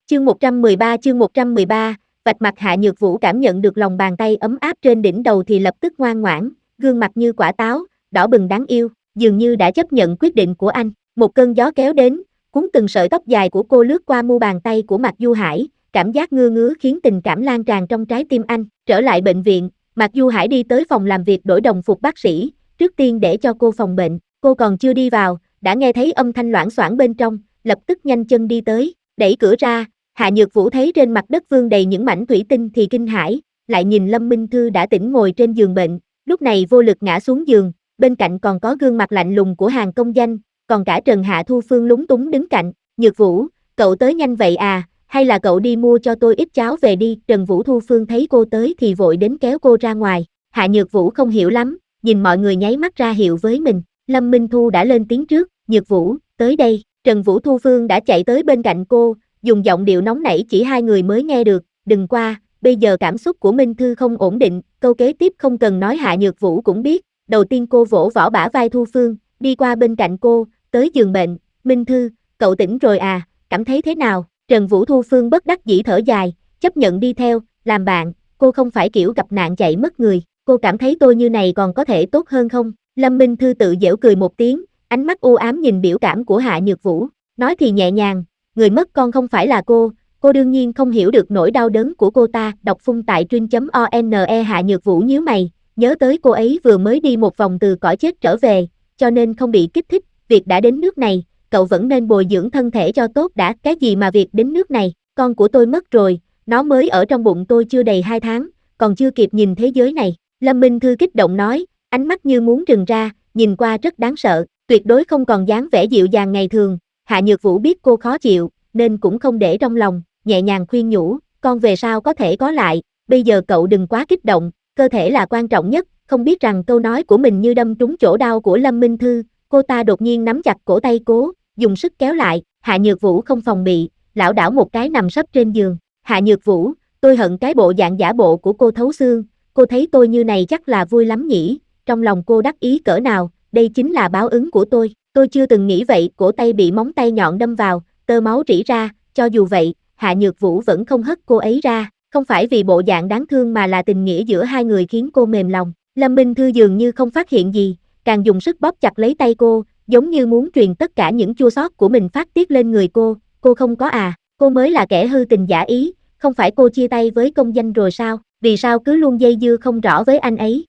Chương 113, vạch mặt Hạ Nhược Vũ cảm nhận được lòng bàn tay ấm áp trên đỉnh đầu thì lập tức ngoan ngoãn, gương mặt như quả táo, đỏ bừng đáng yêu, dường như đã chấp nhận quyết định của anh. Một cơn gió kéo đến, cuốn từng sợi tóc dài của cô lướt qua mu bàn tay của Mạc Du Hải, cảm giác ngứa ngứa khiến tình cảm lan tràn trong trái tim anh. Trở lại bệnh viện, Mạc Du Hải đi tới phòng làm việc đổi đồng phục bác sĩ, trước tiên để cho cô phòng bệnh. Cô còn chưa đi vào, đã nghe thấy âm thanh loảng xoảng bên trong, lập tức nhanh chân đi tới, đẩy cửa ra. Hạ Nhược Vũ thấy trên mặt đất vương đầy những mảnh thủy tinh thì kinh hãi, lại nhìn Lâm Minh Thư đã tỉnh ngồi trên giường bệnh, lúc này vô lực ngã xuống giường, bên cạnh còn có gương mặt lạnh lùng của Hàn Công Danh, còn cả Trần Hạ Thu Phương lúng túng đứng cạnh. Nhược Vũ, cậu tới nhanh vậy à, hay là cậu đi mua cho tôi ít cháo về đi. Trần Vũ Thu Phương thấy cô tới thì vội đến kéo cô ra ngoài. Hạ Nhược Vũ không hiểu lắm, nhìn mọi người nháy mắt ra hiệu với mình. Lâm Minh Thu đã lên tiếng trước, Nhược Vũ, tới đây. Trần Vũ Thu Phương đã chạy tới bên cạnh cô, dùng giọng điệu nóng nảy chỉ hai người mới nghe được, đừng qua, bây giờ cảm xúc của Minh Thư không ổn định. Câu kế tiếp không cần nói Hạ Nhược Vũ cũng biết. Đầu tiên cô vỗ vỗ bả vai Thu Phương, đi qua bên cạnh cô, tới giường bệnh. Minh Thư, cậu tỉnh rồi à, cảm thấy thế nào? Trần Vũ Thu Phương bất đắc dĩ thở dài, chấp nhận đi theo, làm bạn. Cô không phải kiểu gặp nạn chạy mất người, cô cảm thấy tôi như này còn có thể tốt hơn không? Lâm Minh Thư tự giễu cười một tiếng, ánh mắt u ám nhìn biểu cảm của Hạ Nhược Vũ, nói thì nhẹ nhàng, người mất con không phải là cô đương nhiên không hiểu được nỗi đau đớn của cô ta. Đọc phun tại truyện.one. Hạ Nhược Vũ nhíu mày, nhớ tới cô ấy vừa mới đi một vòng từ cõi chết trở về, cho nên không bị kích thích, việc đã đến nước này, cậu vẫn nên bồi dưỡng thân thể cho tốt đã. Cái gì mà việc đến nước này, con của tôi mất rồi, nó mới ở trong bụng tôi chưa đầy 2 tháng, còn chưa kịp nhìn thế giới này. Lâm Minh Thư kích động nói, ánh mắt như muốn trừng ra, nhìn qua rất đáng sợ, tuyệt đối không còn dáng vẻ dịu dàng ngày thường. Hạ Nhược Vũ biết cô khó chịu, nên cũng không để trong lòng, nhẹ nhàng khuyên nhủ, con về sau có thể có lại, bây giờ cậu đừng quá kích động, cơ thể là quan trọng nhất. Không biết rằng câu nói của mình như đâm trúng chỗ đau của Lâm Minh Thư, cô ta đột nhiên nắm chặt cổ tay cố, dùng sức kéo lại. Hạ Nhược Vũ không phòng bị, lảo đảo một cái nằm sấp trên giường. Hạ Nhược Vũ, tôi hận cái bộ dạng giả bộ của cô thấu xương, cô thấy tôi như này chắc là vui lắm nhỉ? Trong lòng cô đắc ý cỡ nào, đây chính là báo ứng của tôi chưa từng nghĩ vậy. Cổ tay bị móng tay nhọn đâm vào, tơ máu rỉ ra, cho dù vậy, Hạ Nhược Vũ vẫn không hất cô ấy ra, không phải vì bộ dạng đáng thương mà là tình nghĩa giữa hai người khiến cô mềm lòng. Lâm Minh Thư dường như không phát hiện gì, càng dùng sức bóp chặt lấy tay cô, giống như muốn truyền tất cả những chua xót của mình phát tiết lên người cô không có à, cô mới là kẻ hư tình giả ý, không phải cô chia tay với Công Danh rồi sao, vì sao cứ luôn dây dưa không rõ với anh ấy,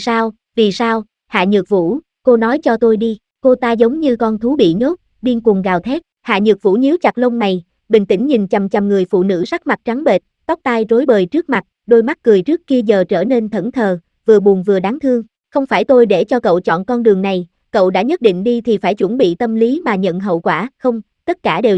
vì sao, Hạ Nhược Vũ, cô nói cho tôi đi. Cô ta giống như con thú bị nhốt, điên cuồng gào thét. Hạ Nhược Vũ nhíu chặt lông mày, bình tĩnh nhìn chằm chằm người phụ nữ sắc mặt trắng bệch, tóc tai rối bời trước mặt, đôi mắt cười trước kia giờ trở nên thẫn thờ, vừa buồn vừa đáng thương. Không phải tôi để cho cậu chọn con đường này, cậu đã nhất định đi thì phải chuẩn bị tâm lý mà nhận hậu quả. Không, tất cả đều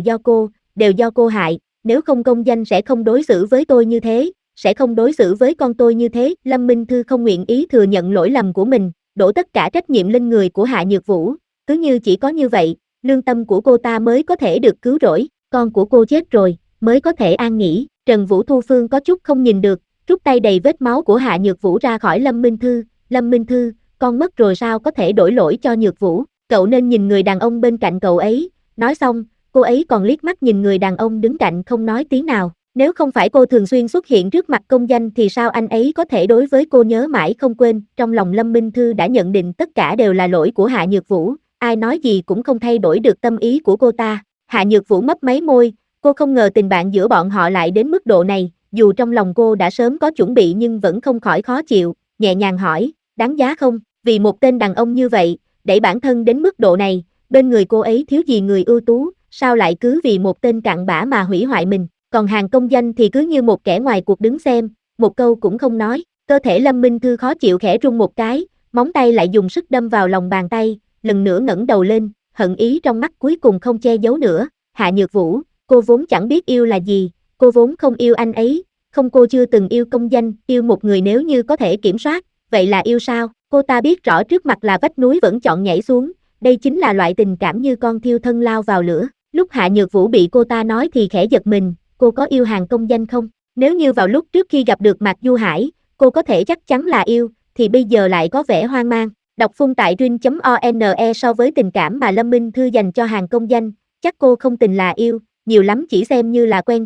do cô hại, nếu không Công Danh sẽ không đối xử với tôi như thế, sẽ không đối xử với con tôi như thế. Lâm Minh Thư không nguyện ý thừa nhận lỗi lầm của mình, đổ tất cả trách nhiệm lên người của Hạ Nhược Vũ, cứ như chỉ có như vậy, lương tâm của cô ta mới có thể được cứu rỗi, con của cô chết rồi, mới có thể an nghỉ. Trần Vũ Thu Phương có chút không nhìn được, rút tay đầy vết máu của Hạ Nhược Vũ ra khỏi Lâm Minh Thư. Lâm Minh Thư, con mất rồi sao có thể đổi lỗi cho Nhược Vũ, cậu nên nhìn người đàn ông bên cạnh cậu ấy. Nói xong, cô ấy còn liếc mắt nhìn người đàn ông đứng cạnh không nói tiếng nào. Nếu không phải cô thường xuyên xuất hiện trước mặt Công Danh thì sao anh ấy có thể đối với cô nhớ mãi không quên. Trong lòng Lâm Minh Thư đã nhận định tất cả đều là lỗi của Hạ Nhược Vũ, ai nói gì cũng không thay đổi được tâm ý của cô ta. Hạ Nhược Vũ mấp máy môi, cô không ngờ tình bạn giữa bọn họ lại đến mức độ này, dù trong lòng cô đã sớm có chuẩn bị nhưng vẫn không khỏi khó chịu, nhẹ nhàng hỏi, đáng giá không? Vì một tên đàn ông như vậy, đẩy bản thân đến mức độ này, bên người cô ấy thiếu gì người ưu tú, sao lại cứ vì một tên cặn bã mà hủy hoại mình? Còn Hàn Công Danh thì cứ như một kẻ ngoài cuộc đứng xem, một câu cũng không nói. Cơ thể Lâm Minh Thư khó chịu khẽ rung một cái, móng tay lại dùng sức đâm vào lòng bàn tay, lần nữa ngẩng đầu lên, hận ý trong mắt cuối cùng không che giấu nữa. Hạ Nhược Vũ, cô vốn chẳng biết yêu là gì, cô vốn không yêu anh ấy, không, cô chưa từng yêu Công Danh. Yêu một người nếu như có thể kiểm soát, vậy là yêu sao? Cô ta biết rõ trước mặt là vách núi vẫn chọn nhảy xuống, đây chính là loại tình cảm như con thiêu thân lao vào lửa. Lúc Hạ Nhược Vũ bị cô ta nói thì khẽ giật mình, cô có yêu Hàn Công Danh không? Nếu như vào lúc trước khi gặp được Mạc Du Hải, cô có thể chắc chắn là yêu, thì bây giờ lại có vẻ hoang mang. Đọc phun tại truyện.one. So với tình cảm mà Lâm Minh Thư dành cho Hàn Công Danh, chắc cô không tình là yêu, nhiều lắm chỉ xem như là quen thuộc.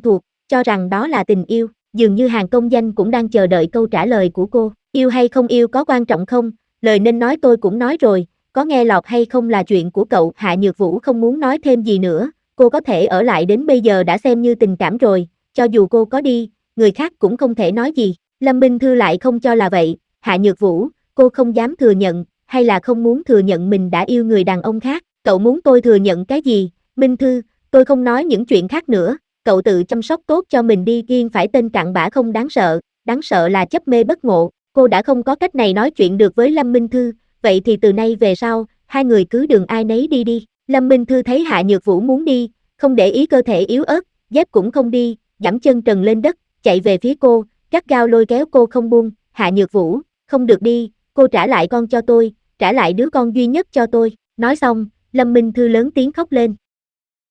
cho rằng đó là tình yêu, dường như hàng công danh cũng đang chờ đợi câu trả lời của cô, yêu hay không yêu có quan trọng không, lời nên nói tôi cũng nói rồi, có nghe lọt hay không là chuyện của cậu. Hạ Nhược Vũ không muốn nói thêm gì nữa, cô có thể ở lại đến bây giờ đã xem như tình cảm rồi, cho dù cô có đi, người khác cũng không thể nói gì. Lâm Minh Thư lại không cho là vậy, Hạ Nhược Vũ, cô không dám thừa nhận, hay là không muốn thừa nhận mình đã yêu người đàn ông khác, cậu muốn tôi thừa nhận cái gì, Minh Thư, tôi không nói những chuyện khác nữa, cậu tự chăm sóc tốt cho mình đi. Kiên phải tên cặn bã không đáng sợ là chấp mê bất ngộ, cô đã không có cách này nói chuyện được với Lâm Minh Thư, vậy thì từ nay về sau, hai người cứ đường ai nấy đi đi. Lâm Minh Thư thấy Hạ Nhược Vũ muốn đi, không để ý cơ thể yếu ớt, dép cũng không đi, giẫm chân trần lên đất, chạy về phía cô, gắt gao lôi kéo cô không buông. Hạ Nhược Vũ, không được đi, cô trả lại con cho tôi, trả lại đứa con duy nhất cho tôi. Nói xong, Lâm Minh Thư lớn tiếng khóc lên.